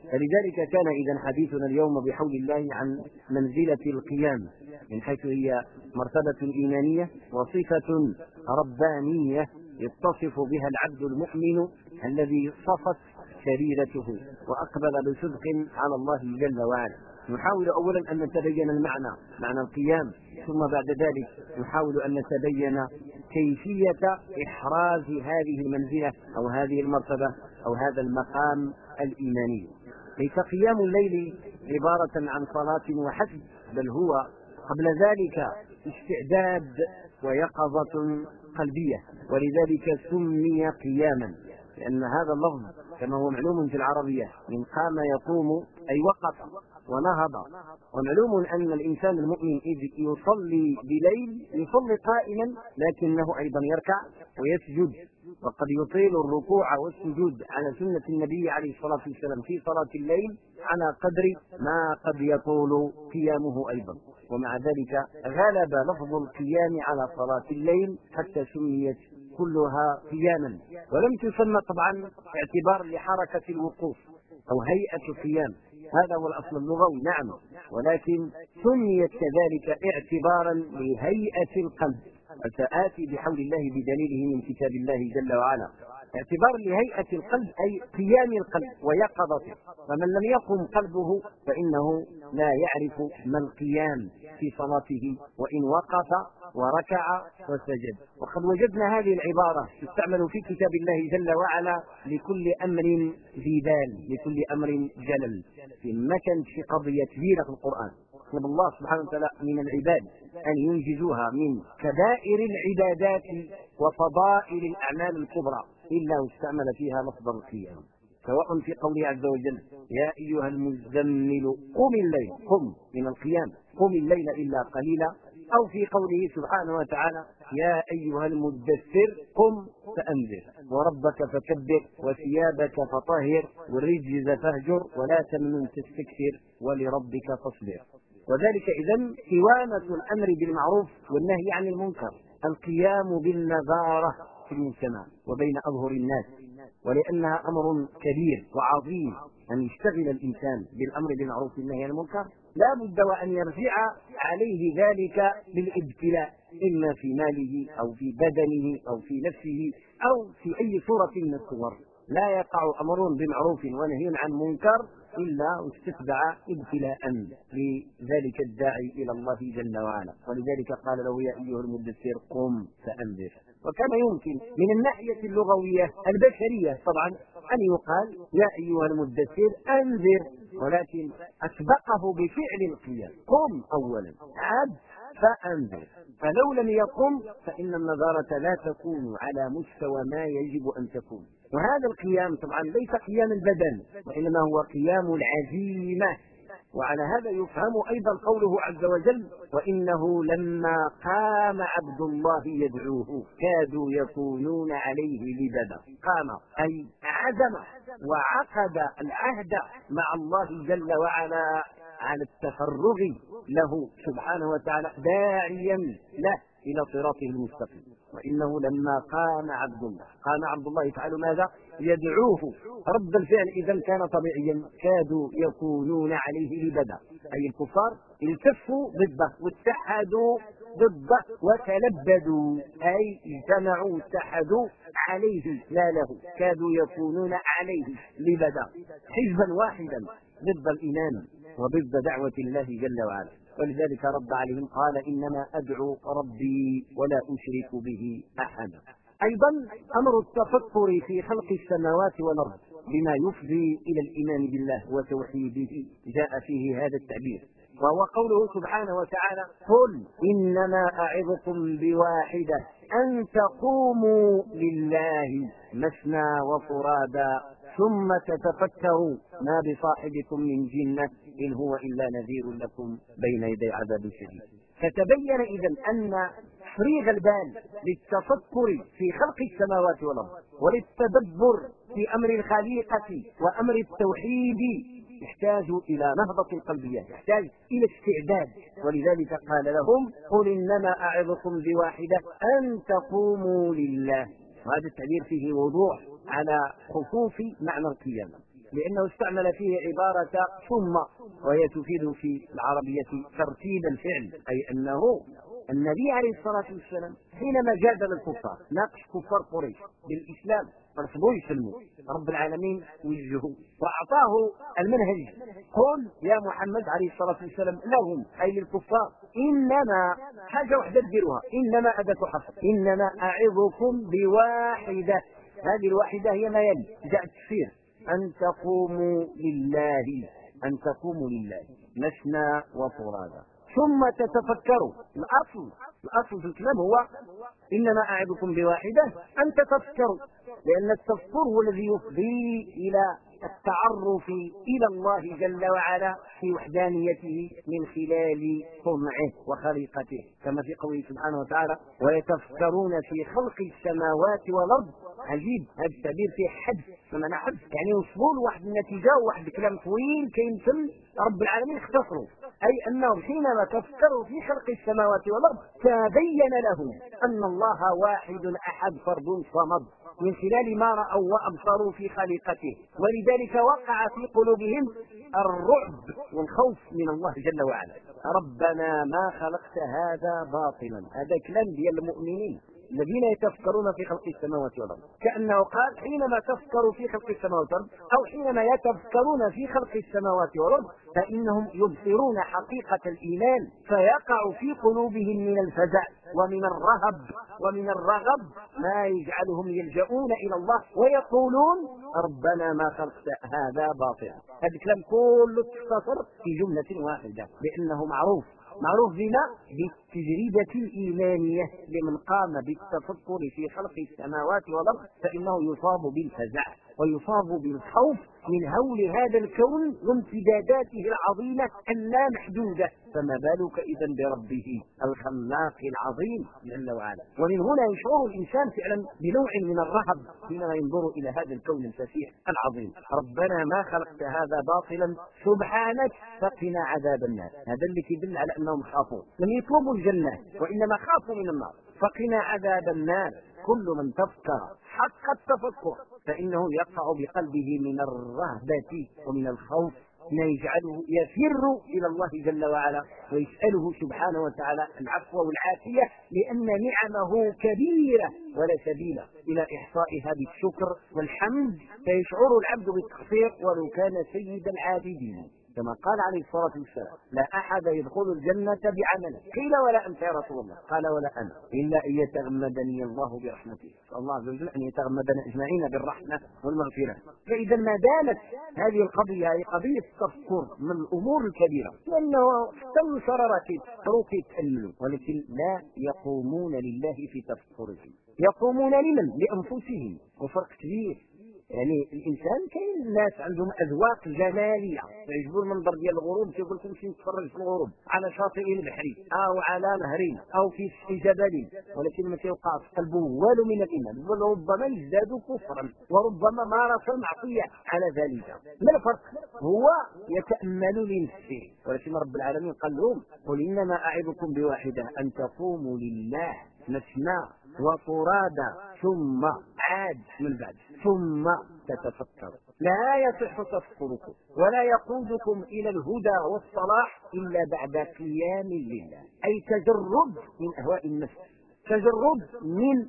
فلذلك كان إذا حديثنا اليوم بحول الله عن منزلة القيام، من حيث هي مرتبة إيمانية وصفة ربانية يتصف بها العبد المؤمن الذي صفت سريرته وأقبل بصدق على الله جل وعلا. نحاول أولا أن نتبين معنى القيام، ثم بعد ذلك نحاول أن نتبين كيفية إحراز هذه المنزلة أو هذه المرتبة أو هذا المقام الإيماني. ليس قيام الليل عبارة عن صلاة وحسب، بل هو قبل ذلك استعداد ويقظة قلبية، ولذلك سمي قياما، لأن هذا اللفظ كما هو معلوم في العربية من قام يقوم أي وقف ونهض. ومعلوم أن الإنسان المؤمن إذ يصلي بليل يصلي قائما، لكنه أيضا يركع ويسجد، وقد يطيل الركوع والسجود على سنة النبي عليه الصلاة والسلام في صلاة الليل على قدر ما قد يطول قيامه أيضا. ومع ذلك غلب لفظ القيام على صلاة الليل حتى سميت كلها قياما، ولم تسمى طبعا اعتبار لحركة الوقوف أو هيئة القيام، هذا هو الأصل اللغوي نعم، ولكن سميت كذلك اعتبارا لهيئة القلب، وسآتي بحول الله بدليله من كتاب الله جل وعلا. اعتبار لهيئة القلب أي قيام القلب ويقظته، فمن لم يقم قلبه فإنه لا يعرف ما القيام في صلاته وإن وقف وركع وسجد. وقد وجدنا هذه العبارة تستعمل في كتاب الله جل وعلا لكل أمر ذي بال، لكل أمر جلل، في مكان في قضية كبيرة في القرآن طلب الله سبحانه وتعالى من العباد أن ينجزوها من كبائر العبادات وفضائل الأعمال الكبرى إلا واستعمل فيها لفظ القيام، سواء في قوله عز وجل يا أيها المزمل قم الليل، قم من القيام، قم الليل إلا قليلا، أو في قوله سبحانه وتعالى يا أيها المدثر قم فأنذر وربك فكبر وثيابك فطهر والرجز فاهجر ولا تمنن تستكثر ولربك فاصبر. وذلك إذن قوامة الأمر بالمعروف والنهي عن المنكر، القيام بالنظارة في المجتمع وبين أظهر الناس، ولأنها أمر كبير وعظيم أن يشتغل الإنسان بالأمر بالمعروف والنهي عن المنكر، لا بد وأن يرجع عليه ذلك بالابتلاء، إما في ماله أو في بدنه أو في نفسه أو في أي صورة من الصور. لا يقع أمر بمعروف ونهي عن منكر إلا واستتبع ابتلاء لذلك الداعي إلى الله جل وعلا. ولذلك قال له يا أيها المدثر قم فأنذر. وكان يمكن من الناحية اللغوية البشرية طبعا أن يقال يا أيها المدثر أنذر، ولكن أسبقه بفعل القيام، قم أولا عد فأنذر، فلو لم يقم فإن النظارة لا تكون على مستوى ما يجب أن تكون. وهذا القيام طبعا ليس قيام البدن، وإنما هو قيام العزيمة. وعلى هذا يفهم أيضا قوله عز وجل وإنه لما قام عبد الله يدعوه كادوا يكونون عليه لبدا. قام أي عزم وعقد العهد مع الله جل وعلا على التفرغ له سبحانه وتعالى داعيا له إلى صراطه المستقيم. وإنه لما قام عبد الله يفعل ماذا؟ يدعوه. رد الفعل إذا كان طبيعيا كادوا يكونون عليه لبدا، أي الكفار التفوا ضده واتحدوا ضده وتلبدوا، أي اجتمعوا واتحدوا عليه لا له، كادوا يكونون عليه لبدا، حزبا واحدا ضد الإيمان وضد دعوة الله جل وعلا. ولذلك رد عليهم قال إنما أدعو ربي ولا أشرك به أحدا. أيضا أمر التفكر في خلق السماوات والأرض بما يفضي إلى الإيمان بالله وتوحيده جاء فيه هذا التعبير، وهو قوله سبحانه وتعالى قل إنما أعظكم بواحدة أن تقوموا لله مثنى وفرادا ثم تتفكروا ما بصاحبكم من جنة إن هو إلا نذير لكم بين يدي عذاب شديد. فتبين إذن أن تفريغ البال للتفكر في خلق السماوات والأرض وللتدبر في أمر الخليقة وأمر التوحيد يحتاج إلى نهضة قلبية، يحتاج إلى استعداد. ولذلك قال لهم قل إنما أعظكم بواحدة أن تقوموا لله. وهذا التعبير فيه وضوح على خصوص معنى القيامة. لأنه استعمل فيه عبارة ثم، وهي تفيد في العربية ترتيب الفعل، أي أنه النبي عليه الصلاة والسلام حينما جادل الكفار ناقش كفار قريش بالإسلام رفضوا يسلموا، رب العالمين وجهه وأعطاه المنهج. قل يا محمد عليه الصلاة والسلام لهم أي للكفار إنما حاجة واحدة تديروها، إنما أداة حصر، إنما أعظكم بواحدة. هذه الواحدة هي ما يلي جاء التفسير أن تقوموا لله، أن تقوموا لله مثنى وفرادى ثم تتفكروا. الأصل في الكلام هو إنما أعظكم بواحدة أن تتفكروا، لأن التفكر هو الذي يفضي إلى التعرف إلى الله جل وعلا في وحدانيته من خلال صنعه وخليقته، كما في قوله سبحانه وتعالى ويتفكرون في خلق السماوات والأرض. عجيب هذا التعبير فيه حد، بمعنى حد يعني وصلوا لواحد النتيجة وواحد الكلام طويل كيمثل رب العالمين اختصروا، أي أنهم حينما تفكروا في خلق السماوات والأرض تبين لهم أن الله واحد أحد فرد صمد من خلال ما رأوا وأبصروا في خليقته، ولذلك وقع في قلوبهم الرعب والخوف من الله جل وعلا. ربنا ما خلقت هذا باطلا، هذا كلام ديال المؤمنين الذين يتفكرون في خلق السماوات والأرض، كأنه قال حينما تفكروا في خلق السماوات والأرض أو حينما يتفكرون في خلق السماوات والأرض فإنهم يبصرون حقيقة الإيمان، فيقع في قلوبهم من الفزع ومن الرهب ومن الرغب ما يجعلهم يلجؤون إلى الله ويقولون ربنا ما خلقت هذا باطلا. هذا الكلام كله تختصر في جملة واحدة، لأنه معروف بما بالتجربة الإيمانية لمن قام بالتفكر في خلق السماوات والأرض فإنه يصاب بالفزع ويصاب بالخوف من هول هذا الكون وامتداداته العظيمة اللامحدودة، فما بالك إذن بربه الخلاق العظيم جل وعلا. ومن هنا يشعر الإنسان فعلا بنوع من الرهب حينما ينظر إلى هذا الكون الفسيح العظيم. ربنا ما خلقت هذا باطلا سبحانك فقنا عذاب النار. هذا اللي يدل على أنهم خافوا، لم يطلبوا الجنة وإنما خافوا من النار. فقنا عذاب النار. كل من تفكر حق التفكر فإنه يقع بقلبه من الرهبة ومن الخوف ما يجعله يفر إلى الله جل وعلا ويسأله سبحانه وتعالى العفو والعافية، لأن نعمه كبيرة ولا سبيل إلى إحصائها بالشكر والحمد، فيشعر العبد بالتقصير ولو كان سيد العابدين، كما قال عليه الصلاة والسلام لا أحد يدخل الجنة بعمله. قيل ولا أنت يا رسول الله؟ قال ولا أنا إلا أن يتغمدني الله برحمته. الله عز وجل أن يتغمدنا أجمعين بالرحمة والمغفرة. فإذا ما دامت هذه القضية هي قضية التفكر من الأمور الكبيرة، لأنه حتى الشرارات تروك يتأملوا ولكن لا يقومون لله في تفكرهم، يقومون لمن؟ لأنفسهم. وفرق كبير، يعني الانسان كاين الناس عندهم اذواق جماليه يعجبوا المنظر ديال الغروب، كيقول لك نمشي نتفرج في الغروب على شاطئ البحر او على نهر او في جبل، ولكن ما كيوقع في قلبه والو من الايمان، وربما يزداد كفرا وربما مارس المعصيه على ذلك. ما الفرق؟ هو يتامل لنفسه، ولكن رب العالمين قال لهم قل انما اعظكم بواحده ان تقوموا لله مثنى وفرادى ثم عاد من بعد ثم تتفكر. لا يصح تفكركم ولا يقودكم إلى الهدى والصلاح إلا بعد قيام لله، أي تجرد من أهواء النفس، تجرد من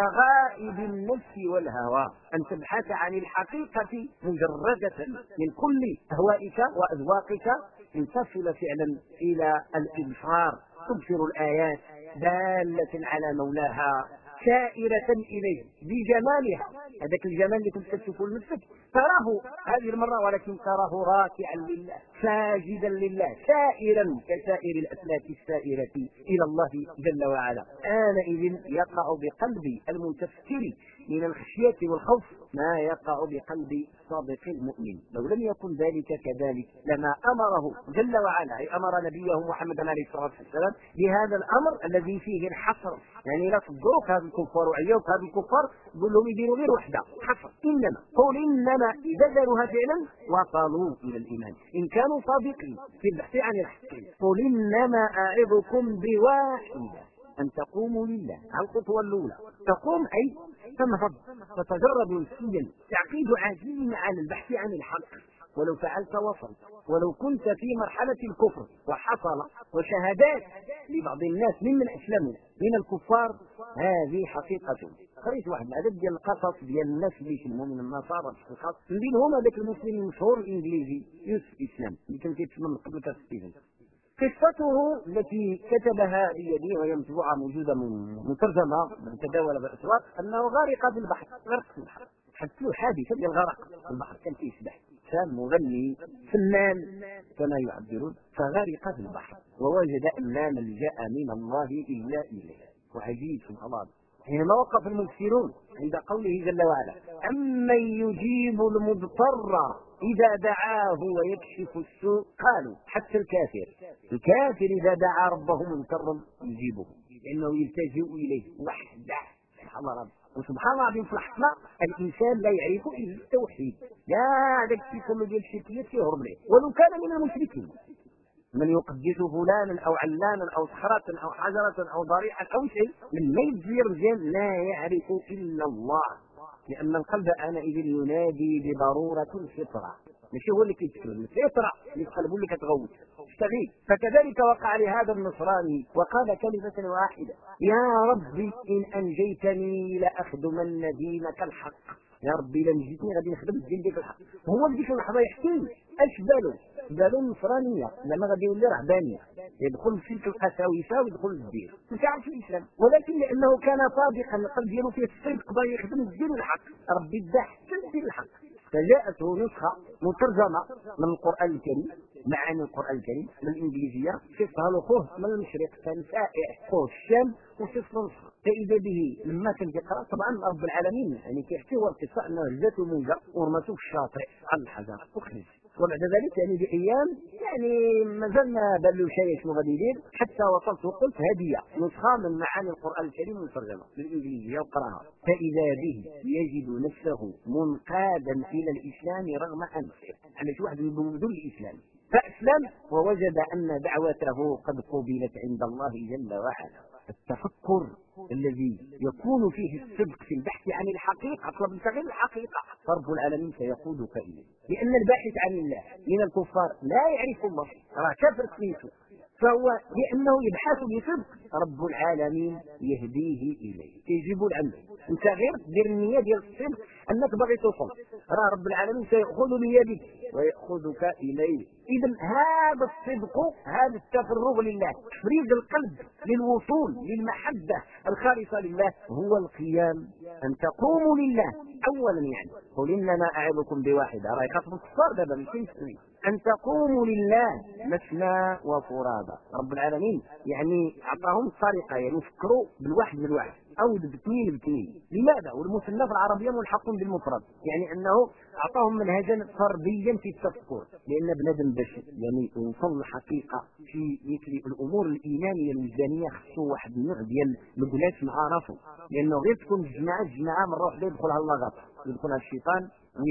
رغائب النفس والهوى، أن تبحث عن الحقيقة مجردة من كل أهوائك وأذواقك، لتصل فعلا إلى الإبصار، تبصر الآيات دالة على مولاها سائرة إليه بجمالها. هذاك الجمال اللي كنت تشوفه لنفسك تراه هذه المرة، ولكن تراه راكعا لله ساجدا لله سائرا كسائر الأفلاك السائرة إلى الله جل وعلا. آنئذ يقع بقلب المتفكر من الخشية والخوف ما يقع بقلب صادق المؤمن. لو لم يكن ذلك كذلك لما أمره جل وعلا، أي أمر نبيه محمد عليه الصلاة والسلام بهذا الأمر الذي فيه الحصر، يعني لا تضرك هذا الكفار وعيوك هذا الكفار قل لهم يديروا غير وحده حصر. إنما قول إنما إذا داروها فعلا وصلوا إلى الإيمان إن كانوا صادقين في البحث عن الحق. قل إنما أعظكم بواحدة، أن تقوموا لله. الخطوة الأولى تقوم أي تنهض، تتجرد نفسيا، تعقيد عزيمة على البحث عن الحق. ولو فعلت وصلت. ولو كنت في مرحلة الكفر وحصل وشهادات لبعض الناس ممن أسلموا من الكفار، هذه حقيقة. قريت واحد العدد ديال القصص ديال الناس اللي يسلموا من النصارى في الخاص، من بينهم هذاك المسلم المشهور الانجليزي يوسف اسلام اللي كان كيتسمى من قبل كاستيفن. قصته التي كتبها بيدي وهي مطبوعه موجوده مترجمه متداوله بالاسواق، انه غرق في البحر، غرق في البحر، حدث له حادثه ديال الغرق في البحر، كان كيسبح، كان مغني فنان كما يعبرون، فغرق في البحر ووجد ان لا ملجا من الله الا اليه. وعجيب سبحان الله حينما وقف المفسرون عند قوله جل وعلا: أمن يجيب المضطر إذا دعاه ويكشف السوء، قالوا حتى الكافر إذا دعا ربه مضطرا يجيبه، لأنه يلتجئ إليه وحده. سبحان الله. وسبحان الله العظيم في الحكمة الإنسان لا يعرف إلا التوحيد، لا هذاك الشيء كله ديال الشركيات يهرب له ولو كان من المشركين. من يقدس فلانا او علانا او صخرة او حجرة او ضريعا او شيء من ما يجزي رجال لا يعرف الا الله، لان القلب انئذ ينادي بضرورة الفطرة، ماشي هو اللي كيتكلم، الفطرة اللي في قلبه اللي كتغوت تشتغل. فكذلك وقع لهذا النصراني وقال كلمة واحدة: يا ربي ان انجيتني لاخدمن دينك الحق. يا ربي الا نجيتني غادي نخدم الدين ديك الحق. هو اللي ديك اللحظه يحكي اش بالو النصرانيه لما غادي يولي رهبانيه، يدخل في تلك القساوسه ويدخل للدين، مش عارف الاسلام، ولكن لانه كان صادقا القلب ديالو فيه الصدق بغى يخدم الدين الحق، ربي دا حتى الدين الحق. فجاءته نسخه مترجمه من القران الكريم، معاني القران الكريم بالانجليزيه، شفها لاخوه من المشرق كان سائح اخوه الشام وشف نصر، فاذا به لما كان يقرا طبعا رب العالمين يعني كيحكي هو القصه انه هزته موجه ورمته في الشاطئ على الحجر وخرج. وبعد ذلك يعني بايام يعني مازال ما بان له شيء شنو غادي يدير، حتى وصلت وقلت هديه نسخه من معاني القران الكريم مترجمه بالانجليزيه وقراها، فاذا به يجد نفسه منقادا الى الاسلام رغم انفه، على شي واحد من بدون الاسلام، فاسلم ووجد ان دعوته قد قبلت عند الله جل وعلا. التفكر الذي يكون فيه الصدق في البحث عن الحقيقة، اطلب غير الحقيقة، فرب العالمين سيقودك إليه، لأن الباحث عن الله من الكفار لا يعرف الله، راه كافر سميته، فهو لأنه يبحث بصدق رب العالمين يهديه إليه، يجيب العمل. انت غير دير النية ديال الصدق انك باغي توصل، راه رب العالمين سيأخذ بيدك ويأخذك إليه. إذا هذا الصدق، هذا التفرغ لله، تفريغ القلب للوصول للمحبة الخالصة لله، هو القيام. أن تقوموا لله أولا، يعني قل إنما أعظكم بواحدة، راه يخاطب الكفار دابا ماشي المسلمين، أن تقوموا لله مثنى وفرادى. رب العالمين يعني أعطاهم الطريقة، يعني يفكروا بالواحد من الواحد أو باثنين. لماذا؟ والمثنى في العربية ملحق بالمفرد، يعني أنه أعطاهم منهجا فرديا في التفكر، لأن بنادم باش يعني يوصل الحقيقة في مثل الأمور الإيمانية الوجدانية خصو واحد النوع ديال الجلاس مع راسه، لأنه غير تكون الجماعة مرة واحدة يدخلها اللغط، يدخلها الشيطان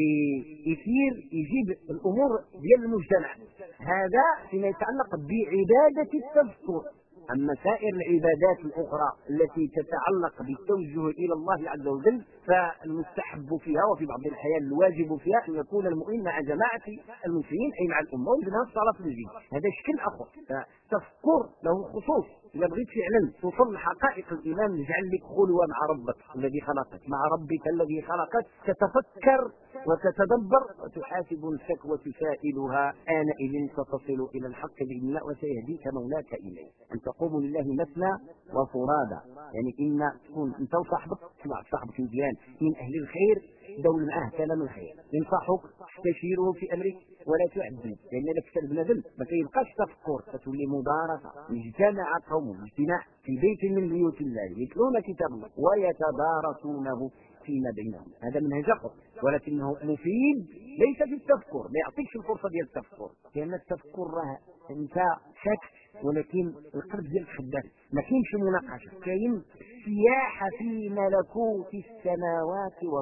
ويثير يجيب الأمور ديال المجتمع. هذا فيما يتعلق بعبادة التفكر. أما سائر العبادات الأخرى التي تتعلق بالتوجه إلى الله عز وجل فالمستحب فيها وفي بعض الأحيان الواجب فيها أن يكون المؤمن مع جماعة المسلمين أي مع الأمة، ومنها الصلاة في المسجد، هذا شكل آخر. فالتفكر له خصوص، إذا بغيت فعلا توصل لحقائق الإيمان اجعل لك خلوة مع ربك الذي خلقك، مع ربك الذي خلقك، تتفكر وتتدبر وتحاسب نفسك وتسائلها، آنئذ ستصل إلى الحق بإذن الله وسيهديك مولاك إليه. أن تقوموا لله مثنى وفرادى، يعني إن تكون أنت وصاحبك، تبع صاحبك مزيان من أهل الخير، دول معه كلام الخير، ينصحك تستشيره في أمرك ولا تعدل، لأن لك بنادم ما كيبقاش تفكر، فتولي مباركة. اجتمع قوم اجتماع في بيت من بيوت الله يتلون كتاب الله ويتدارسونه فيما بينهم، هذا منهج آخر، ولكنه مفيد ليس في التفكر، لا يعطيكش الفرصة ديال التفكر، لأن التفكر راه أنت ساكت ولكن القلب ديالك خدام، ما كاينش مناقشه، كاين سياحه في ملكوت السماوات والارض،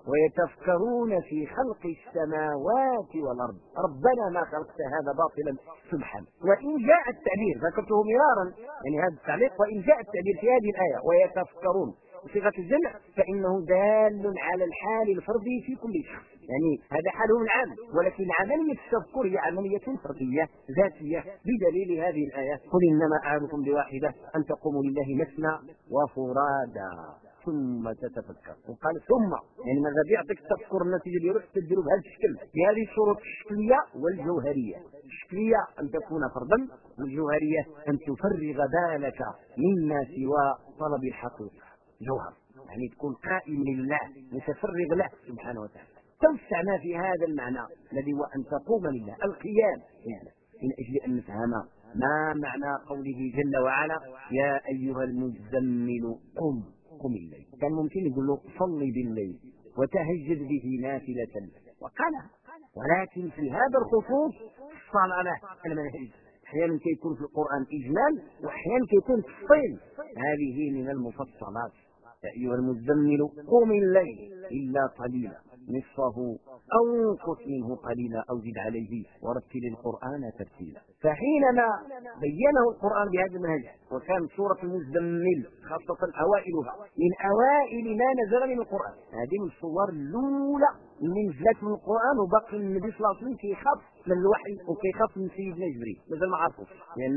ويتفكرون في خلق السماوات والأرض ربنا ما خلقت هذا باطلا سبحانه. وإن جاء التعبير ذكرته مرارا يعني هذا التعليق، وإن جاء التعبير في هذه الآية ويتفكرون بصيغة الجمع فإنه دال على الحال الفردي في كل شخص، يعني هذا حاله العام، ولكن عملية التفكر هي عملية فردية ذاتية بدليل هذه الآية قل إنما أعظكم بواحدة أن تقوموا لله مثنى وفرادا ثم تتفكر. وقال ثم يعني ماذا بيعطيك التفكر النتيجة اللي يروح تديره بهذا الشكل بهذه الشروط الشكلية والجوهرية. الشكلية أن تكون فردا، والجوهرية أن تفرغ بالك مما سوى طلب الحقيقة جوهر، يعني تكون قائم لله متفرغ له سبحانه وتعالى. توسعنا في هذا المعنى الذي هو أن تقوم لله القيام يعني من أجل أن نفهم ما معنى قوله جل وعلا يا أيها المزمل قم الليل. كان ممكن يقول له صلي بالليل وتهجد به نافلة وقالها، ولكن في هذا الخصوص صار له المنهج. احيانا كيكون في القرآن اجمال واحيانا كيكون تفصيل، هذه من المفصلات. يا ايها المزمل قم الليل الا قليلا نصفه او انقص منه قليلا او زد عليه ورتل القرآن ترتيلا. فحينما بينه القرآن بهذا المنهج، وكان سورة المزمل خاصة اوائلها من اوائل ما نزل من القرآن، هذه من الصور الاولى من نزلت من القرآن، وباقي النبي صلى الله عليه وسلم كيخاف من الوحي وكيخاف من سيدنا جبريل مازال ما عرفوش، لان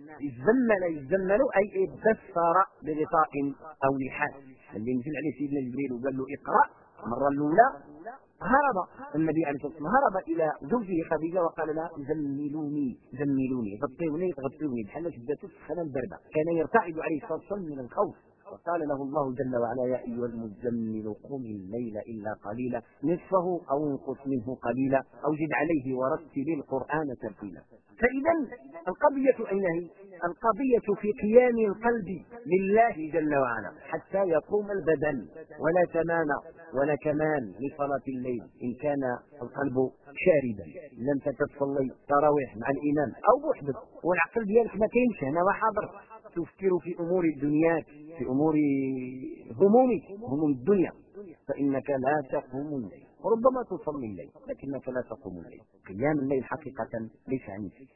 يزمل اي اتبثر بغطاء او لحاف. اللي نزل عليه سيدنا جبريل وقال له اقرأ المرة الأولى هرب النبي عليه الصلاة والسلام، هرب إلى زوجه خديجة وقال لها زملوني غطوني بحال شدته السخانة الباردة. كان يرتعد عليه الصلاة والسلام من الخوف، وقال له الله جل وعلا يا أيها المزمل قم الليل إلا قليلا نصفه أو انقص منه قليلا أو زد عليه ورتل القرآن ترتيلا. فإذا القضية أين هي؟ القضية في قيام القلب لله جل وعلا حتى يقوم البدن، ولا تمام ولا كمان لصلاة الليل إن كان القلب شاردا. لم تصلي تراويح مع الإمام أو وحدك والعقل ديالك ما كاينش هنا وحاضر، تفكر في أمور الدنيا، في أمور هموم الدنيا، فإنك لا تقوم الليل. وربما تصلي الليل لكنك لا تقوم الليل. قيام الليل حقيقة ليس عن شيء.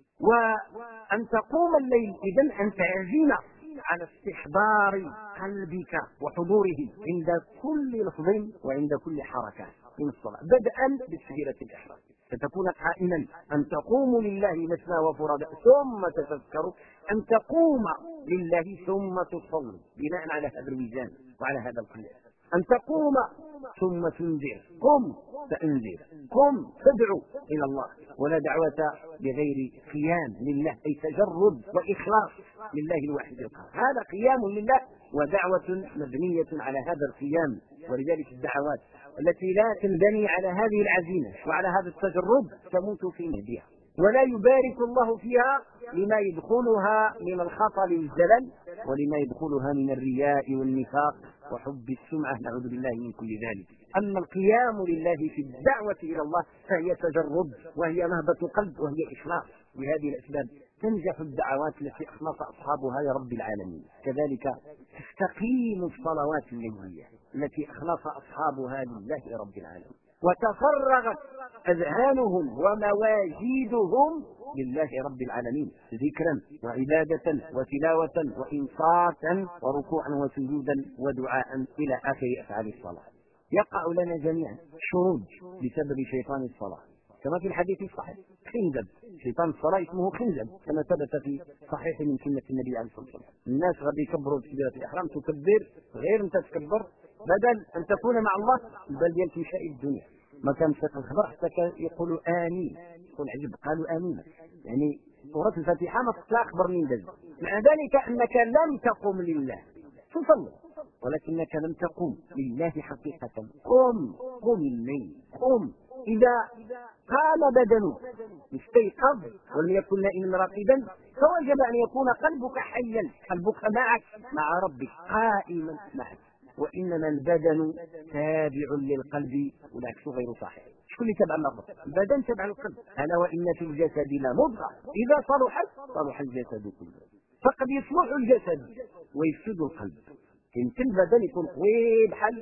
وأن تقوم الليل إذن أن تعزم على استحضار قلبك وحضوره عند كل لفظ وعند كل حركة من الصلاة، بدءا بتكبيرة الإحرام فتكون قائما، أن تقوم لله مثنى وفرادا ثم تتذكر، أن تقوم لله ثم تصلي بناء على هذا الميزان وعلى هذا القياس، أن تقوم ثم تنذر، قم فانذر، قم تدعو إلى الله، ولا دعوة بغير قيام لله أي تجرد وإخلاص لله الواحد القهار. هذا قيام لله ودعوة مبنية على هذا القيام. ولذلك الدعوات التي لا تنبني على هذه العزيمة وعلى هذا التجرد تموت في مهدها، ولا يبارك الله فيها لما يدخلها من الخطل والزلل، ولما يدخلها من الرياء والنفاق وحب السمعة، نعوذ بالله من كل ذلك. أما القيام لله في الدعوة إلى الله فهي تجرد وهي نهضة قلب وهي إخلاص. بهذه الأسباب تنجح الدعوات التي أخلص أصحابها لرب العالمين. كذلك تستقيم الصلوات الليلية التي أخلص أصحابها لله رب العالمين، وتفرغت أذهانهم ومواجيدهم لله رب العالمين ذكرا وعبادة وتلاوة وإنصاتا وركوعا وسجودا ودعاء إلى آخر أفعال الصلاة. يقع لنا جميعا شرود بسبب شيطان الصلاة كما في الحديث الصحيح، خنزب شيطان الصلاة اسمه خنزب كما ثبت في صحيح من سنة النبي عليه الصلاة والسلام. الناس غادي يكبروا بكبيرة الإحرام تكبر غير أنت تكبر، بدل أن تكون مع الله بل ديال مشاء الدنيا. ما كان مسك الخبر حتى يقولوا آمين، يقول عجب قالوا آمين، يعني سورة الفاتحة ما تطلع أخبر من ذلك. مع ذلك أنك لم تقم لله تصلي ولكنك لم تقم لله حقيقة. قم الليل، قم. إذا قام بدنك استيقظ ولم يكن نائما راقدا فوجب أن يكون قلبك حيا، قلبك معك مع ربك قائما معك. وإنما البدن تابع للقلب والعكس غير صحيح. شكون اللي تبع اللفظ؟ البدن تبع القلب. ألا وإن في الجسد لمضغة إذا صلح الجسد كله. فقد يصلح الجسد ويفسد القلب. يمكن البدن يكون قوي بحال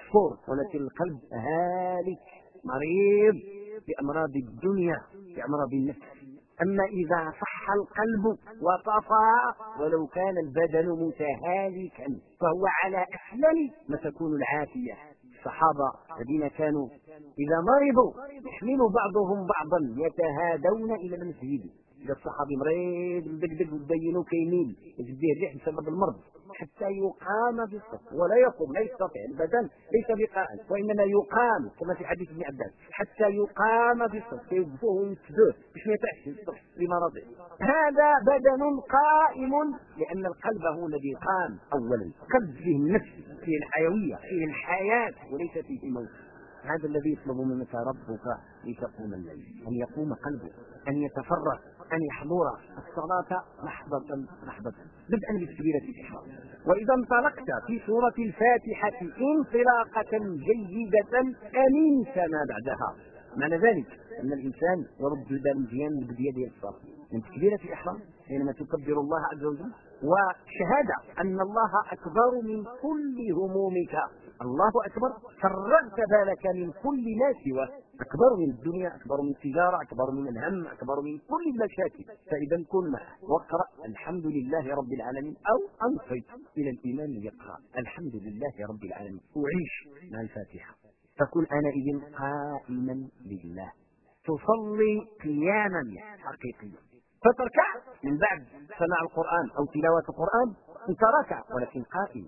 مكفور، ولكن القلب هالك مريض بأمراض الدنيا بأمراض النفس. أما إذا صح القلب وطفى ولو كان البدن متهالكا فهو على أحلى ما تكون العافية. الصحابة الذين كانوا إذا مرضوا يحمل بعضهم بعضا يتهادون إلى المسجد. إذا الصحابي مريض بدق وبينوا كيميل يجديه الريح بسبب المرض حتى يقام في الصف ولا يقوم، لا يستطيع، البدن ليس بقائم وإنما يقام كما في حديث ابن عباس حتى يقام في الصف يوقفوه وينتبهوه باش ما يتعش لمرضه. هذا بدن قائم لأن القلب هو الذي قام أولا. القلب فيه النفس، فيه الحيوية، فيه الحياة وليس فيه موت. هذا الذي يطلب منك ربك لتقوم الليل، أن يقوم قلبك، أن يتفرغ، أن يحضر الصلاة لحظة بدءا بالتكبيرة الإحرام. وإذا انطلقت في سورة الفاتحة انطلاقة جيدة أمنت ما بعدها. معنى ذلك أن الإنسان يرد البال مزيان بيده الصلاة من تكبيرة الإحرام حينما تكبر الله عز وجل، وشهادة أن الله أكبر من كل همومك. الله أكبر، فرغت بالك من كل ما سواه، أكبر من الدنيا، أكبر من التجارة، أكبر من الهم، أكبر من كل المشاكل. فإذا كن معه واقرأ الحمد لله رب العالمين، أو أنصت إلى الإمام يقرأ الحمد لله رب العالمين وعيش مع الفاتحة. فكن آنئذ قائما لله تصلي قياما حقيقيا. فتركع من بعد سماع القرآن أو تلاوة القرآن أنت راكع ولكن قائم.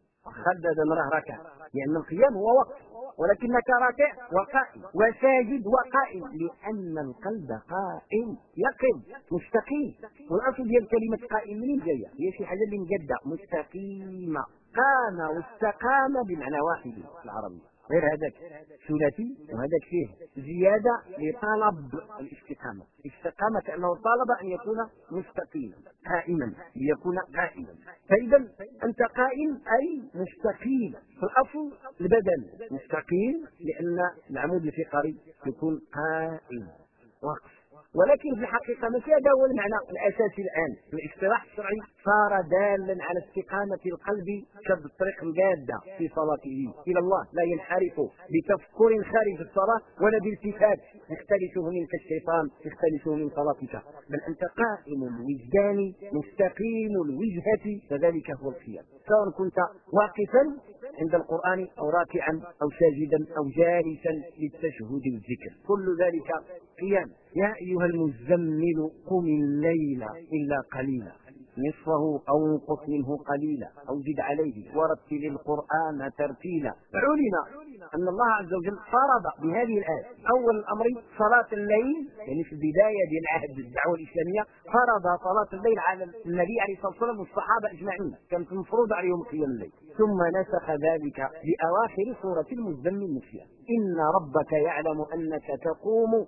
خلد امرأة ركع لأن القيام هو وقت، ولكنك راكع وقائم وساجد وقائم لأن القلب قائم يقظ مستقيم. والأصل ديال كلمة قائم منين جاية؟ هي شي حاجة اللي مجدة مستقيمة. قام واستقام بمعنى واحد في العربية غير هذاك ثلاثي، وهذاك فيه زيادة لطلب الاستقامة. استقامة كأنه طالب أن يكون مستقيما قائما ليكون قائما. فإذا أنت قائم أي مستقيم. في الأصل البدن مستقيم لأن العمود الفقري يكون قائم وقف، ولكن في الحقيقة ماشي هذا هو المعنى الأساسي الآن. الاصطلاح الشرعي صار دالا على استقامة القلب كالطريق الجادة في صلاته إلى الله، لا ينحرف بتفكر خارج الصلاة ولا بالتفات يختلفه منك الشيطان يختلفه من صلاتك، بل أنت قائم الوجدان مستقيم الوجهة. فذلك هو القيام، سواء كنت واقفا عند القرآن أو راكعا أو ساجدا أو جالسا للتشهد والذكر، كل ذلك قيام. يا أيها المزمل قم الليل إلا قليلا نصفه أو انقص منه قليلا أو زد عليه ورتل القرآن ترتيلا. علم أن الله عز وجل فرض بهذه الآية أول الأمر صلاة الليل، يعني في البداية ديال العهد الدعوة الإسلامية فرض صلاة الليل على النبي عليه الصلاة والسلام والصحابة أجمعين، كانت مفروض عليهم قيام الليل. ثم نسخ ذلك بأواخر سورة المزمل نسيا. إن ربك يعلم أنك تقوم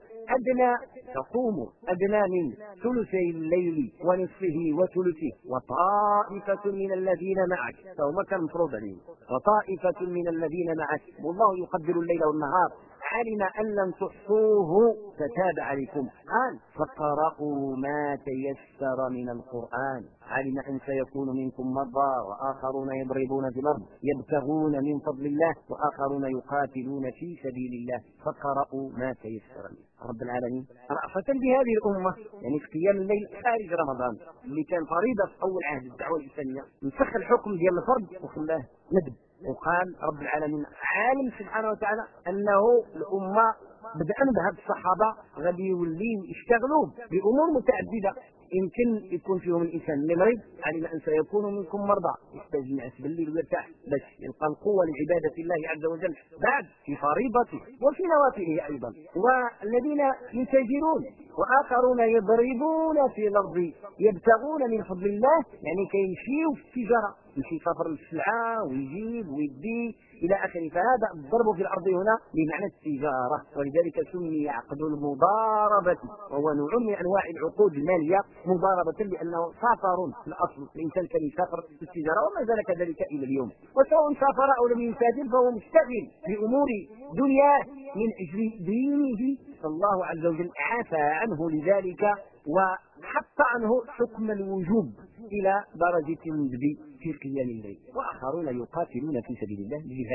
أدنى من ثلثي الليل ونصفه وثلثه وطائفة من الذين معك، فهو كان مفروض عليهم وطائفة من الذين معك والله يقدر الليل والنهار علم أن لم تحصوه فتاب عليكم. قال فقرأوا ما تيسر من القرآن علم أن سيكون منكم مرضى وآخرون يضربون في الأرض يبتغون من فضل الله وآخرون يقاتلون في سبيل الله فقرأوا ما تيسر منه. رب العالمين رأفة بهذه الأمة، يعني في قيام الليل خارج رمضان اللي كان فريضة في أول عهد الدعوة الإسلامية، نسخ الحكم ديال الفرض وخلاه ندب. وقال رب العالمين عالم سبحانه وتعالى أنه الأمة بدءا بهذه الصحابة غادي يوليو يشتغلوا بأمور متعددة. يمكن يكون فيهم الإنسان اللي مريض علم أن سيكون منكم مرضى يحتاج ينعس بالليل ويرتاح باش يلقى القوة لعبادة الله عز وجل بعد في فريضته وفي نوافله أيضا. والذين يتاجرون وآخرون يضربون في الأرض يبتغون من فضل الله، يعني كيمشيوا في التجارة، يمشي يسافر السلعة ويجيب ويدي إلى آخره. فهذا الضرب في الأرض هنا بمعنى التجارة، ولذلك سمي عقد المضاربة وهو نوع من أنواع العقود المالية مضاربة لأنه سافر في الأصل. الإنسان كان يسافر في التجارة وما زال كذلك إلى اليوم، وسواء سافر أو لم يسافر فهو مشتغل بأمور دنياه من أجل دينه، فالله عز وجل عفى عنه لذلك وحط عنه حكم الوجوب إلى درجة الندب في قيام الليل. وآخرون يقاتلون في سبيل الله جهاد.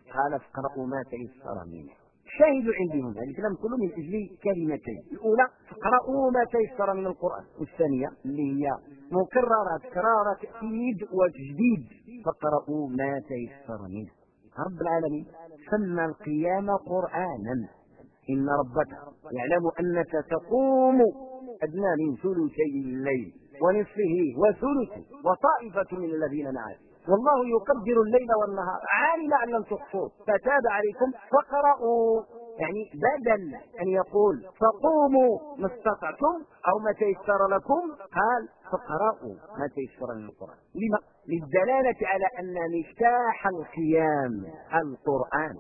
قال فاقرأوا ما تيسر منه. الشاهد عندي هنا الكلام كله من اجل كلمتين، الاولى فاقرأوا ما تيسر من القرآن، والثانيه اللي هي مكرره تكرار تاكيد وتجديد، فاقرأوا ما تيسر منه. رب العالمين سمى القيام قرآنا. إن ربك يعلم أنك تقوم أدنى من ثلثي الليل ونصفه وثلثه وطائفة من الذين معك والله يقدر الليل والنهار علم أن لم تحصوه فتاب عليكم فاقرؤوا، يعني بدل أن يقول فقوموا ما استطعتم أو ما تيسر لكم قال فاقرؤوا ما تيسر من القرآن. لما؟ للدلالة على أن مفتاح القيام القرآن.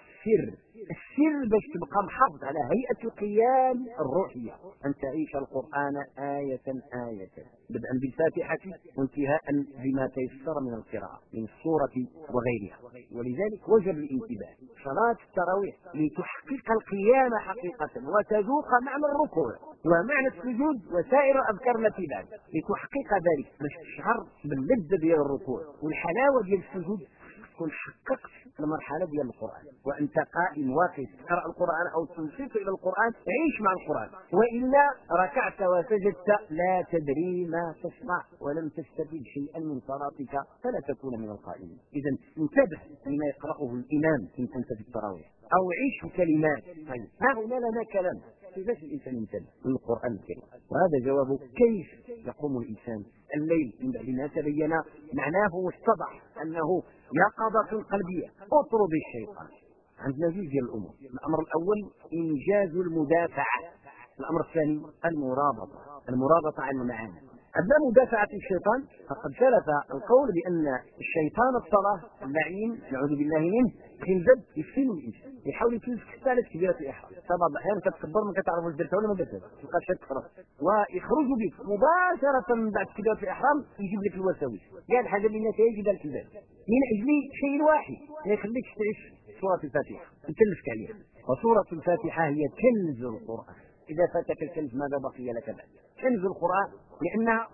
السر باش تبقى محافظ على هيئة القيام الروحية أن تعيش القرآن آية آية بدءا بالفاتحة وانتهاء بما تيسر من القراءة من السورة وغيرها. ولذلك وجب الانتباه صلاة التراويح لتحقق القيام حقيقة وتذوق معنى الركوع ومعنى السجود وسائر الأذكار التي بعد لتحقق ذلك باش تشعر باللذة ديال الركوع والحلاوة ديال السجود تكون حققت المرحلة ديال القرآن وأنت قائم واقف تقرأ القرآن أو تنصت إلى القرآن عيش مع القرآن، وإلا ركعت وسجدت لا تدري ما تصنع ولم تستفيد شيئا من صلاتك فلا تكون من القائمين. إذا انتبه لما يقرأه الإمام إن كنت في التراويح أو عيش كلمات. طيب ها هنا لنا كلام كيفاش الإنسان ينتبه للقرآن الكريم، وهذا جوابه كيف يقوم الإنسان الليل من بعد ما تبين معناه واتضح أنه يقظة قلبية. اطرد الشيطان. عندنا جوج ديال الأمور، الأمر الأول إنجاز المدافعة، الأمر الثاني المرابطة على المعاني. عندنا مدافعة الشيطان فقد سلف القول بأن الشيطان الصلاة اللعين نعوذ بالله منه خنزب يفتن الإنسان يحاول يتلف ثالث كبيرة الإحرام. بعض الأحيان كتكبر ما كتعرف واش درتها ولا ما درتها تلقى شك خلاص ويخرج بك مباشرة من بعد كبيرة الإحرام يجيب لك الوساوس قال حاجة اللي نتائج ديال الكذاب من أجل شيء واحد ما يخليكش تعيش سورة الفاتحة تلفك عليها. وسورة الفاتحة هي كنز القرآن. إذا فاتك الكنز ماذا بقي لك بعد؟ كنز القرآن لأنها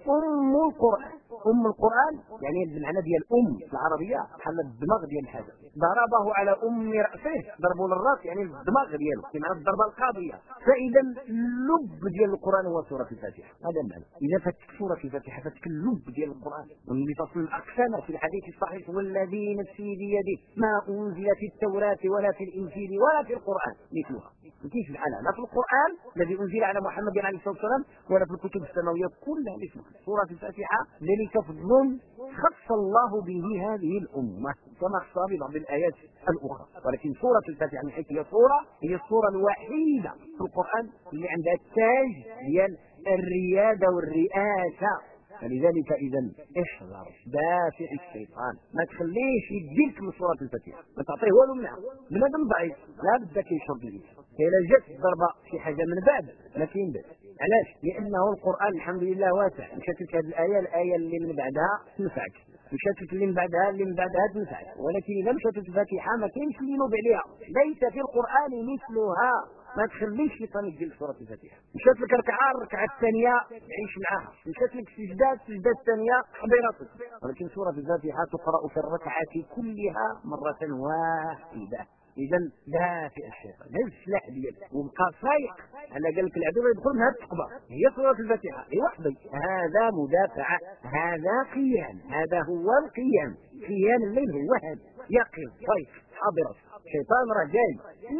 أم القرآن يعني المعنى ديال الأم العربية بحال الدماغ ديال الحاجة. ضربه على أم رأسه ضربه للرأس يعني الدماغ دياله بمعنى الضربة القاضية. فإذا اللب ديال القرآن هو سورة الفاتحة. هذا المعنى. إذا فاتك سورة الفاتحة فاتك اللب ديال القرآن. واللي تصل الأقسام في الحديث الصحيح والذي نفسي بيده ما أنزل في التوراة ولا في الإنجيل ولا في القرآن مثلها. كيف بحالها لا في القرآن الذي أنزل على محمد عليه الصلاة والسلام ولا في الكتب السماوية كلها مثلها. سورة الفاتحة ذلك فضل خص الله به هذه الأمة كما خصها ببعض الآيات الأخرى. ولكن سورة الفاتحة من حيث هي السورة الوحيدة في القرآن اللي عندها التاج ديال الريادة والرئاسة. فلذلك إذا احذر دافع الشيطان ما تخليش يديك من سورة الفاتحة ما تعطيه والو منها. بنادم ضعيف لا بدك يشرب به إلا جات الضربة شي حاجة من بعد ما كاين بس. علاش؟ لأنه القرآن الحمد لله واسع. مشات لك هذه الآية اللي من بعدها تنفعك مشات لك اللي من بعدها تنفعك. ولكن إذا مشات الفاتحة ما كاينش اللي ينوب عليها ليس في القرآن مثلها. ما تخليش شيطان يدير سورة الفاتحة. مشات لك الركعة الثانية عيش معها. مشات لك السجدة الثانية حضرتك. ولكن سورة الفاتحة تقرأ في الركعات كلها مرة واحدة. إذا دافع الشيطان هذا السلاح ديالك وبقى صايق على قال لك العدو يدخل من هذه التقبة هي سورة الفاتحة هي وحدي. هذا مدافعة هذا قيام هذا هو القيام. قيام الليل هو هذا يقظ صيف حاضر. الشيطان راه جاي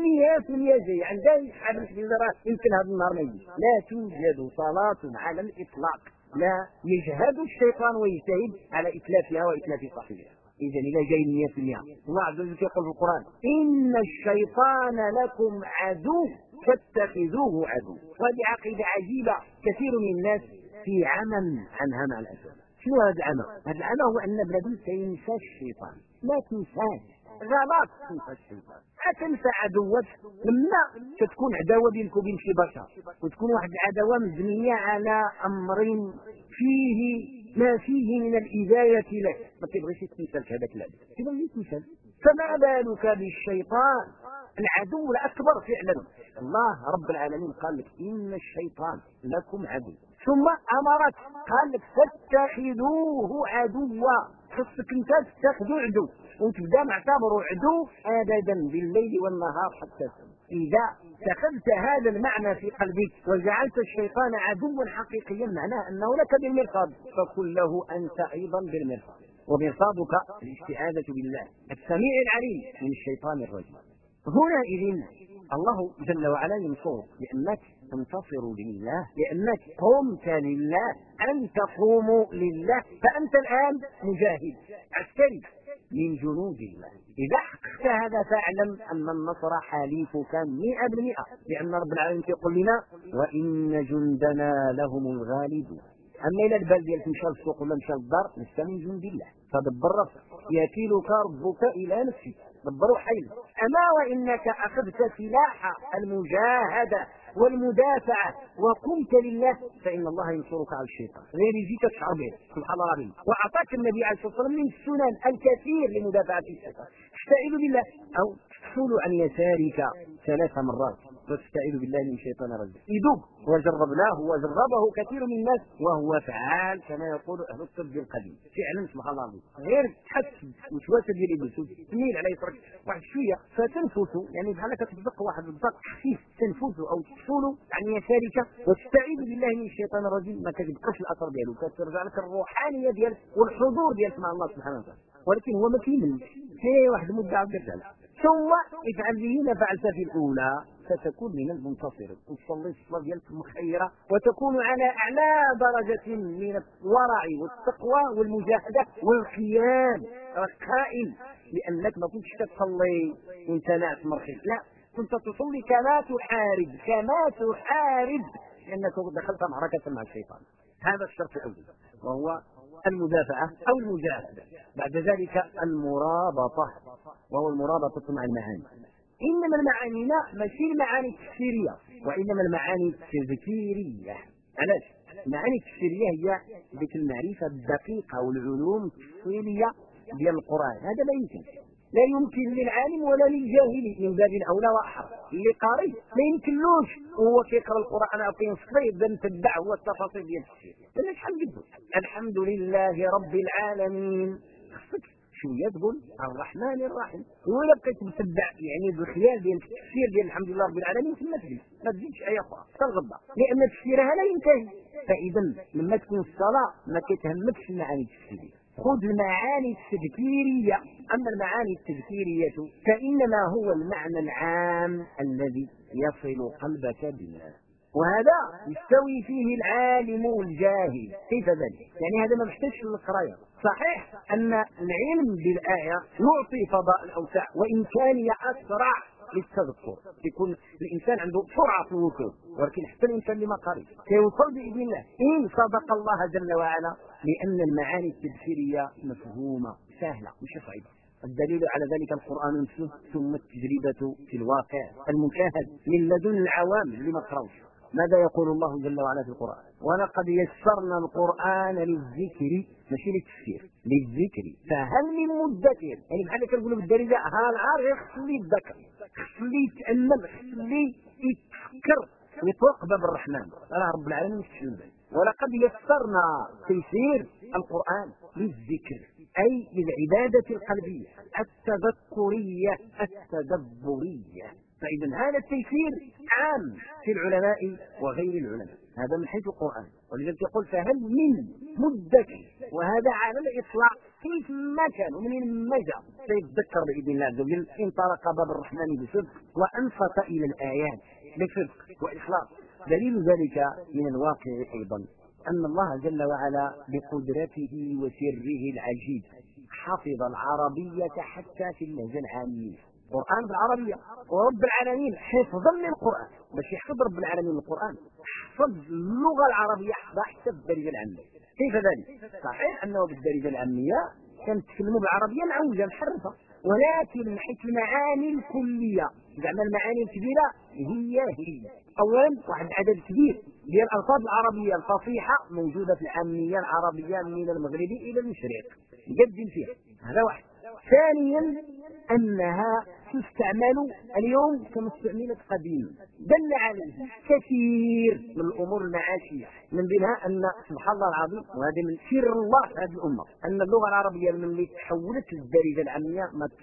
النية جاي عندها يسحب الحديد راه يمكن هذا النهار ما يجيش. لا توجد صلاة على الإطلاق لا يجهد الشيطان ويجتهد على إتلافها وإتلاف صاحبها. إذا إذا جاي 100% الله عز وجل يقول في القرآن إن الشيطان لكم عدو فاتخذوه عدو. وهذه عقيدة عجيبة كثير من الناس في عمى عنها مع الأسف. شنو هذا العمى؟ هذا العمى هو أن بلادهم سينسى الشيطان. لا تنساش غلط تنسى الشيطان. أتنسى عدوك لما تكون عداوة بينك وبين شي بشر وتكون واحد العداوة مبنية على أمر فيه ما فيه من الإذاية لك ما تبغيش تنسى هذاك العدو تبغي تنسى. فما بالك بالشيطان العدو الأكبر فعلا. الله رب العالمين قال لك إن الشيطان لكم عدو ثم أمرك قال لك فاتخذوه عدوا. خصك انت تاخذ عدو وتبدا معتبره عدو ابدا بالليل والنهار حتى اذا اتخذت هذا المعنى في قلبك وجعلت الشيطان عدوا حقيقيا معناه انه لك بالمرصاد فكن له انت ايضا بالمرصاد ومرصادك الاستعاذه بالله السميع العليم من الشيطان الرجيم. هنا إذن الله جل وعلا ينصرك لأنك تنتصر لله لأنك قمت لله أن تقوم لله فأنت الآن مجاهد عسكري من جنود الله. إذا حققت هذا فاعلم أن النصر حليفك 100% لأن رب العالمين يقول لنا وإن جندنا لهم الغالبون. أما إلى البال ديالك مشى للسوق ولا مشى للدار لست من جند الله فدبر راسك يكيلك ربك إلى نفسك دبروا حيل. أما وإنك أخذت سلاح المجاهدة والمدافعة وقمت لله فإن الله ينصرك على الشيطان غير يجيك تشعر به سبحان الله العظيم. وأعطاك النبي عليه الصلاة والسلام من السنن الكثير لمدافعة الشيطان. استعيذ بالله أو تفصل عن يسارك 3 مرات واستعيذ بالله من الشيطان الرجيم يدوب وجربناه وجربه كثير من الناس وهو فعال كما يقول أهل الطب القديم فعلا سبحان الله العظيم. غير تحس وسواسة ديال ابليس تميل على يترك واحد شويه فتنفس يعني بحال كتبدق واحد الضغط خفيف تنفس او تفصل عن يسارك وتستعيذ بالله من الشيطان الرجيم ما كتبقاش الاثر ديالو كترجع لك الروحانيه ديالك والحضور ديالك مع الله سبحانه وتعالى. ولكن هو ما كيملش هي واحد المده عاد يرجع ثم افعل به ما فعلت في الاولى فتكون من المنتصرين وتصلي الصلاه ديالك مخيره وتكون على اعلى درجه من الورع والتقوى والمجاهده والقيام القائم لانك ما كنتش كتصلي وانت ناعس مرخي لا كنت تصلي كما تحارب لانك دخلت معركه مع الشيطان. هذا الشرط الاول وهو المدافعه او المجاهده. بعد ذلك المرابطه وهو المرابطه مع المعاني. انما المعاني ماشي المعاني التفسيريه وانما المعاني التذكيريه. علاش؟ المعاني التفسيريه هي ذيك المعرفه الدقيقه والعلوم التفصيليه ديال القران. هذا لا يمكن للعالم ولا للجاهل من باب اولى واحرى. اللي قاري ما يمكنلوش وهو كيقرا القران او كينصلي يبدا يتبع هو التفاصيل ديال التفسير. لان شحال قدو الحمد لله رب العالمين خصك شويه تقول الرحمن الرحيم ولا بقيت تتبع يعني بالخيال ديال التفسير ديال الحمد لله رب العالمين ثم تجلس ما تزيدش اي اخرى حتى الغدا لان تفسيرها لا ينتهي. فاذا لما تكون الصلاه ما كتهمكش المعاني التفسيريه خذ المعاني التذكيريه. اما المعاني التذكيريه فانما هو المعنى العام الذي يصل قلبك بالله وهذا يستوي فيه العالم والجاهل. كيف ذلك؟ يعني هذا ما محتاجش للقرايه. صحيح ان العلم بالايه يعطي فضاء الاوسع وان كان اسرع للتذكر يكون الانسان عنده سرعه في الوصول ولكن حتى الانسان اللي ما قاري سيوصل باذن الله ان صدق الله جل وعلا لان المعاني التذكيريه مفهومه سهله مش صعبه. الدليل على ذلك القرآن نفسه ثم التجربة في الواقع المشاهد من لدن العوام اللي ما قراوش. ماذا يقول الله جل وعلا في القرآن؟ ولقد يسرنا القرآن للذكر ماشي للتفسير للذكر فهل من مدكر. يعني بحال كنقولوا بالدارجة ها العار يخلي الذكر خلي يتأمل خلي يتفكر ويتوقف باب الرحمن رب العالمين مش. ولقد يسرنا تيسير القرآن للذكر أي للعبادة القلبية التذكرية التدبرية. فإذا هذا التيسير عام في العلماء وغير العلماء. هذا من حيث القرآن ولذلك يقول فهل من مدكر وهذا على الإطلاق كيف ما كان ومن ما جاء سيتذكر بإذن الله عز وجل إن طرق باب الرحمن بصدق وأنصت إلى الآيات بصدق وإخلاص. دليل ذلك من الواقع أيضا أن الله جل وعلا بقدرته وسره العجيب حفظ العربية حتى في اللهجة العامية. القرآن بالعربية ورب العالمين حفظا للقرآن باش يحفظ رب العالمين القرآن حفظ اللغة العربية حتى بالدارجة العامية. كيف ذلك؟ صحيح أنه بالدارجة العامية كانت تكلموا بالعربية معوجة محرفة ولكن من حيث المعاني الكلية زعما المعاني الكبيرة هي أولا واحد العدد كبير ديال الألفاظ العربية الفصيحة موجودة في العامية العربية من المغرب إلى المشرق جد فيها. هذا واحد. ثانيا أنها تستعمل اليوم كما استعملت قديما. دل عليه كثير من الامور المعاشيه، من بينها ان سبحان الله العظيم، وهذا من سر الله في هذه الامه، ان اللغه العربيه ملي تحولت للدارجه العاميه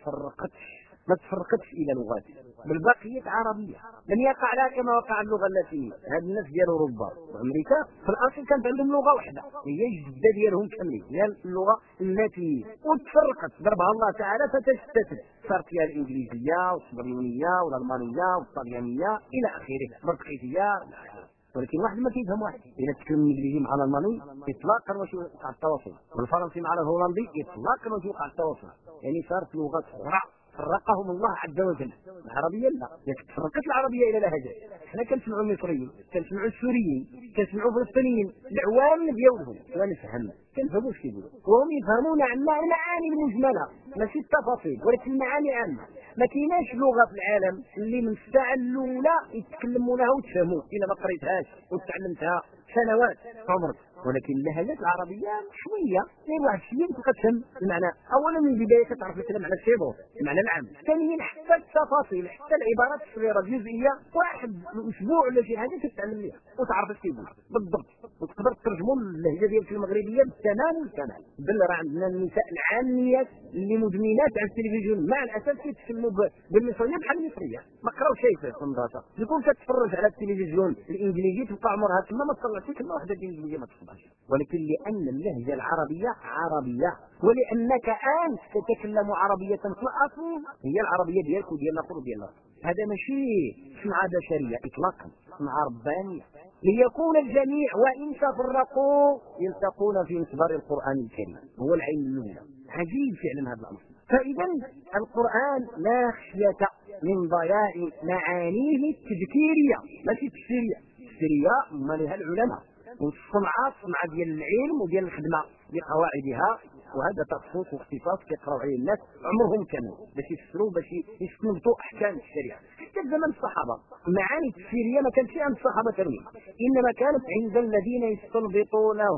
ما تفرقتش الى لغات، بل بقيت عربيه. لم يقع لها كما وقع اللغه اللاتينيه. هاد الناس ديال اوروبا وامريكا في الاصل كانت عندهم لغه واحده هي الجده ديالهم كاملين، هي اللغه اللاتينيه، وتفرقت ضربها الله تعالى فتشتتت، صارت فيها الانجليزيه والصهيونيه والالمانيه والطليانيه الى اخره، البرتغاليه، ولكن واحد ما كيفهم واحد. اذا تكلم الانجليزي مع الالماني اطلاقا واش يوقع التواصل، والفرنسي مع الهولندي اطلاقا واش يوقع التواصل، يعني صارت لغات اخرى فرقهم الله عز وجل. العربيه لا، تفرقت العربيه الى لهجات. حنا كنسمعوا المصريين، كنسمعوا السوريين، كنسمعوا الفلسطينيين، العوام ديالهم ونفهم، كنفهموا واش كيقولوا، وهم يفهمون عنا المعاني المجمله ماشي التفاصيل، ولكن المعاني عامه. ما كايناش لغه في العالم اللي من الساعه الاولى يتكلمونها وتفهموا الا ما قريتهاش وتعلمتها سنوات عمرك. ولكن اللهجات العربيه شويه غير واحد الشيء تبقى تفهم المعنى. اولا من البدايه كتعرف الكلام على السيبور، المعنى العام. ثانيا حتى التفاصيل، حتى العبارات الصغيره الجزئيه، واحد اسبوع ولا شي حاجه تتعلم ليها وتعرف اش كيقول بالضبط، وتقدر تترجموا اللهجه ديالك المغربيه بالتمام والكمال. بل راه عندنا النساء العاميات اللي مدمنات على التلفزيون مع الاسف كيتكلموا بالمصريه بحال المصريه، ما قراوش شيء في الخنباطه. تكون كتفرج على التلفزيون الانجليزي تبقى عمرها تما ما تطلعش كلمه واحده الانجليزيه ما تفهمهاش، ولكن لان اللهجه العربيه عربيه، ولانك انت تتكلم عربيه في الاصل هي العربيه ديالك وديال الاخر وديال الاخر. هذا ماشي صنعه بشريه اطلاقا، صنعه ربانيه، ليكون الجميع وان تفرقوا يلتقون في مصدر القران الكريم، هو العين الاولى. عجيب فعلا هذا الامر. فاذا القران لا خشيه من ضياع معانيه التذكيريه ماشي التفسيريه. التفسيريه ما لها العلماء، والصنعه صنعه ديال العلم وديال الخدمه بقواعدها، وهذا تخصص واختصاص كيقراو عليه الناس عمرهم كانوا باش يفسروا باش يستنبطوا احكام الشريعه. حتى في زمن الصحابه المعاني التفسيريه ما كانتش عند الصحابه كاملين، انما كانت عند الذين يستنبطونه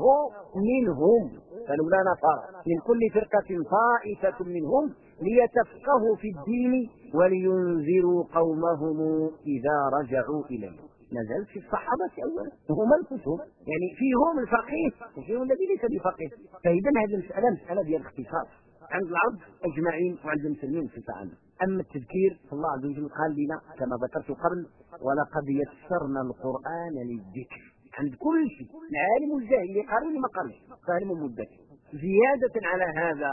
منهم. فلولا نفر من كل فرقه طائفه منهم ليتفقهوا في الدين ولينذروا قومهم اذا رجعوا اليه. نزل في الصحابة أولا وهم الكتب، يعني فيهم الفقيه وفيهم الذي ليس بفقيه. فإذا هذه المسألة مسألة ديال الاختصاص عند العرب أجمعين وعند المسلمين بصفة عامة. أما التذكير فالله عز وجل قال لنا كما ذكرت قبل: ولقد يسرنا القرآن للذكر. عند كل شيء، العالم والجاهل اللي قاري اللي ما قاريش، فاهم مدكر. زيادة على هذا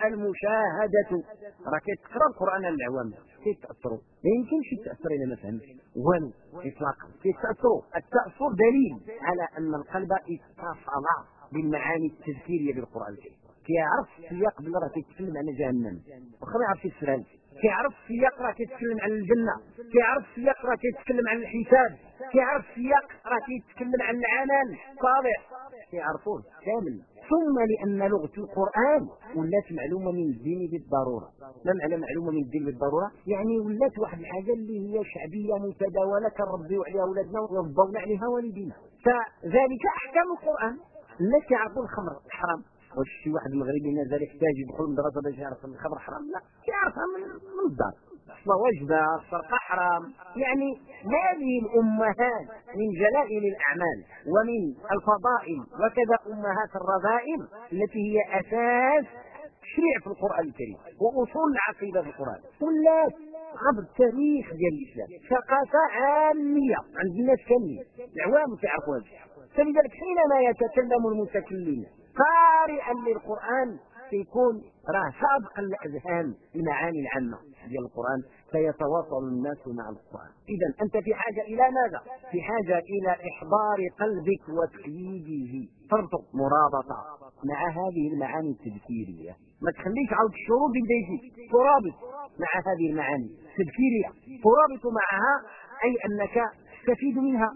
المشاهدة، راه كتقرا القرآن للعوام كيتأثروا، ما يمكنش يتأثر إلا ما فهمش والو إطلاقا. كيتأثروا، التأثر دليل على أن القلب اتصل بالمعاني التذكيرية بالقرآن الكريم. كيعرف السياق بلا راه كيتكلم على جهنم واخا ما يعرفش السلام، كيعرف السياق راه كيتكلم على الجنة، كيعرف السياق راه كيتكلم عن الحساب، كيعرف السياق راه كيتكلم عن العمل الصالح، كيعرفوه كامل. ثم لأن لغة القرآن ولات معلومة من الدين بالضرورة. ما معنى معلومة من الدين بالضرورة؟ يعني ولات واحد الحاجة اللي هي شعبية متداولة كنربيو عليها ولادنا وربونا عليها والدينا. فذلك أحكام القرآن. الناس يعرفوا الخمر حرام، واش شي واحد مغربي نزل يحتاج يدخل المدرسة باش يعرف الخمر حرام؟ لا، يعرفها من الدار. واجبة، السرقة حرام. يعني هذه الأمهات من جلائل الأعمال ومن الفضائل، وكذا أمهات الرذائل التي هي أساس تشريع في القرآن الكريم وأصول العقيدة في القرآن. ولات عبر التاريخ ديال الإسلام ثقافة عامية عند الناس كاملين، العوام تعرفوا هذا. فلذلك حينما يتكلم المتكلم قارئا للقرآن يكون راه سابق الأذهان المعاني العامة ديال القرآن، فيتواصل الناس مع القرآن. إذا أنت في حاجة إلى ماذا؟ في حاجة إلى إحضار قلبك وتقييده، فرط مرابطة مع هذه المعاني التذكيرية. ما تخليش عود الشروط يبدا يجي ترابط مع هذه المعاني التذكيرية، ترابط معها أي أنك تستفيد منها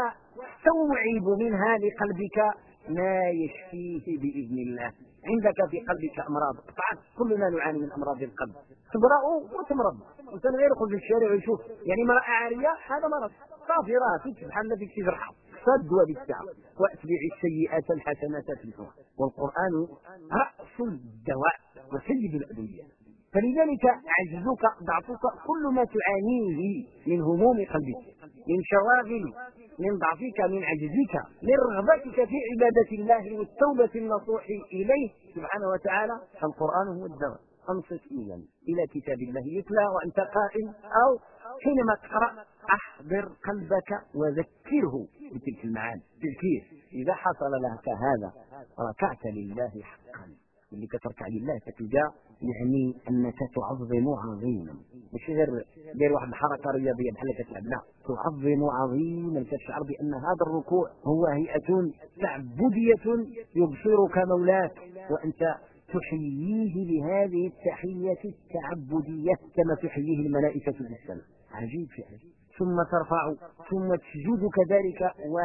وتستوعب منها لقلبك ما يشفيه بإذن الله. عندك في قلبك أمراض قطعت، كلنا نعاني من أمراض القلب، تبرأ وتمرض. إنسان غير يخرج للشارع ويشوف يعني امرأة عارية، هذا مرض صافي، راه فيك بحال ما فيك جرحة. فالدواء بالساعة وأتبع السيئات الحسنات تمحوها. والقرآن رأس الدواء وسيد الأدوية. فلذلك عجزك ضعفك كل ما تعانيه من هموم قلبك، من شواغل، من ضعفك، من عجزك، من رغبتك في عبادة الله والتوبة النصوح إليه سبحانه وتعالى، فالقرآن هو الدواء. أنصت إذا إلى كتاب الله يتلى وأنت قائم أو حينما تقرأ، أحضر قلبك وذكره بتلك المعاني. تذكير إذا حصل لك هذا ركعت لله حقا. اللي كتركع لله فتلقى يعني أنك تعظم عظيما، مش غير دير واحد الحركة رياضية بحال كتلعب، لا، تعظم عظيما، كتشعر بأن هذا الركوع هو هيئة تعبدية يبصرك مولاك وأنت تحييه بهذه التحية التعبدية كما تحييه الملائكة في السماء. عجيب فعلا. ثم ترفع ثم تسجد كذلك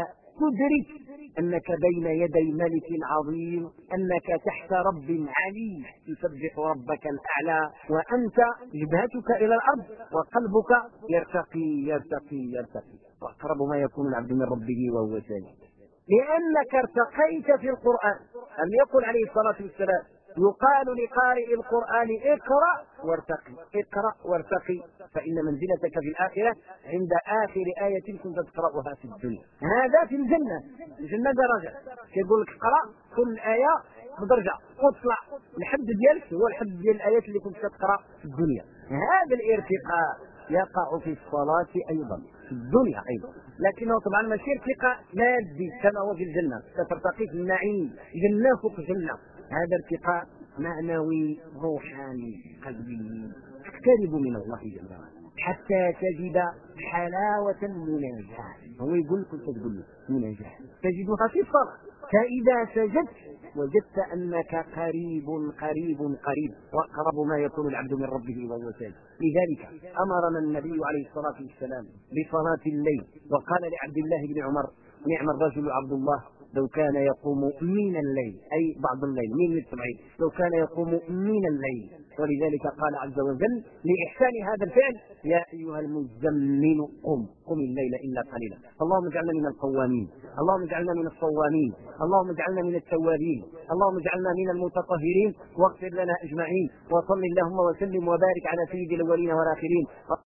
وتدرك أنك بين يدي ملك عظيم، أنك تحت رب علي يسبح ربك الأعلى، وأنت جبهتك إلى الأرض وقلبك يرتقي يرتقي يرتقي، وأقرب ما يكون العبد من ربه وهو ساجد، لأنك ارتقيت في القرآن. أم يقول عليه الصلاة والسلام يقال لقارئ القرآن اقرأ وارتقي، اقرأ وارتقي، فإن منزلتك في الآخرة عند آخر آية كنت تقرأها في الدنيا. هذا في الجنة، الجنة درجة، يقول لك اقرأ كل آية بدرجة وتطلع الحد ديالك هو الحد ديال الآيات اللي كنت تقرأ في الدنيا. هذا الارتقاء يقع في الصلاة أيضا، في الدنيا أيضا، لكنه طبعا ماشي ارتقاء مادي كما هو في الجنة، سترتقي في النعيم، جنة فوق جنة. هذا ارتقاء معنوي روحاني قلبي، تقترب من الله جل وعلا حتى تجد حلاوة المناجاة. هو يقول لك تقول له مناجاة تجدها في الصلاة، فإذا سجدت وجدت أنك قريب قريب قريب، وأقرب ما يكون العبد من ربه وهو ساجد. لذلك أمرنا النبي عليه الصلاة والسلام بصلاة الليل، وقال لعبد الله بن عمر نعم الرجل عبد الله لو كان يقوم من الليل، أي بعض الليل، من السبعين، لو كان يقوم من الليل. ولذلك قال عز وجل لإحسان هذا الفعل يا أيها المزمل قم الليل إلا قليلا. اللهم اجعلنا من القوامين، اللهم اجعلنا من الصوامين، اللهم اجعلنا من التوابين، اللهم اجعلنا من المتطهرين، واغفر لنا أجمعين. وصل اللهم وسلم وبارك على سيد الأولين والآخرين.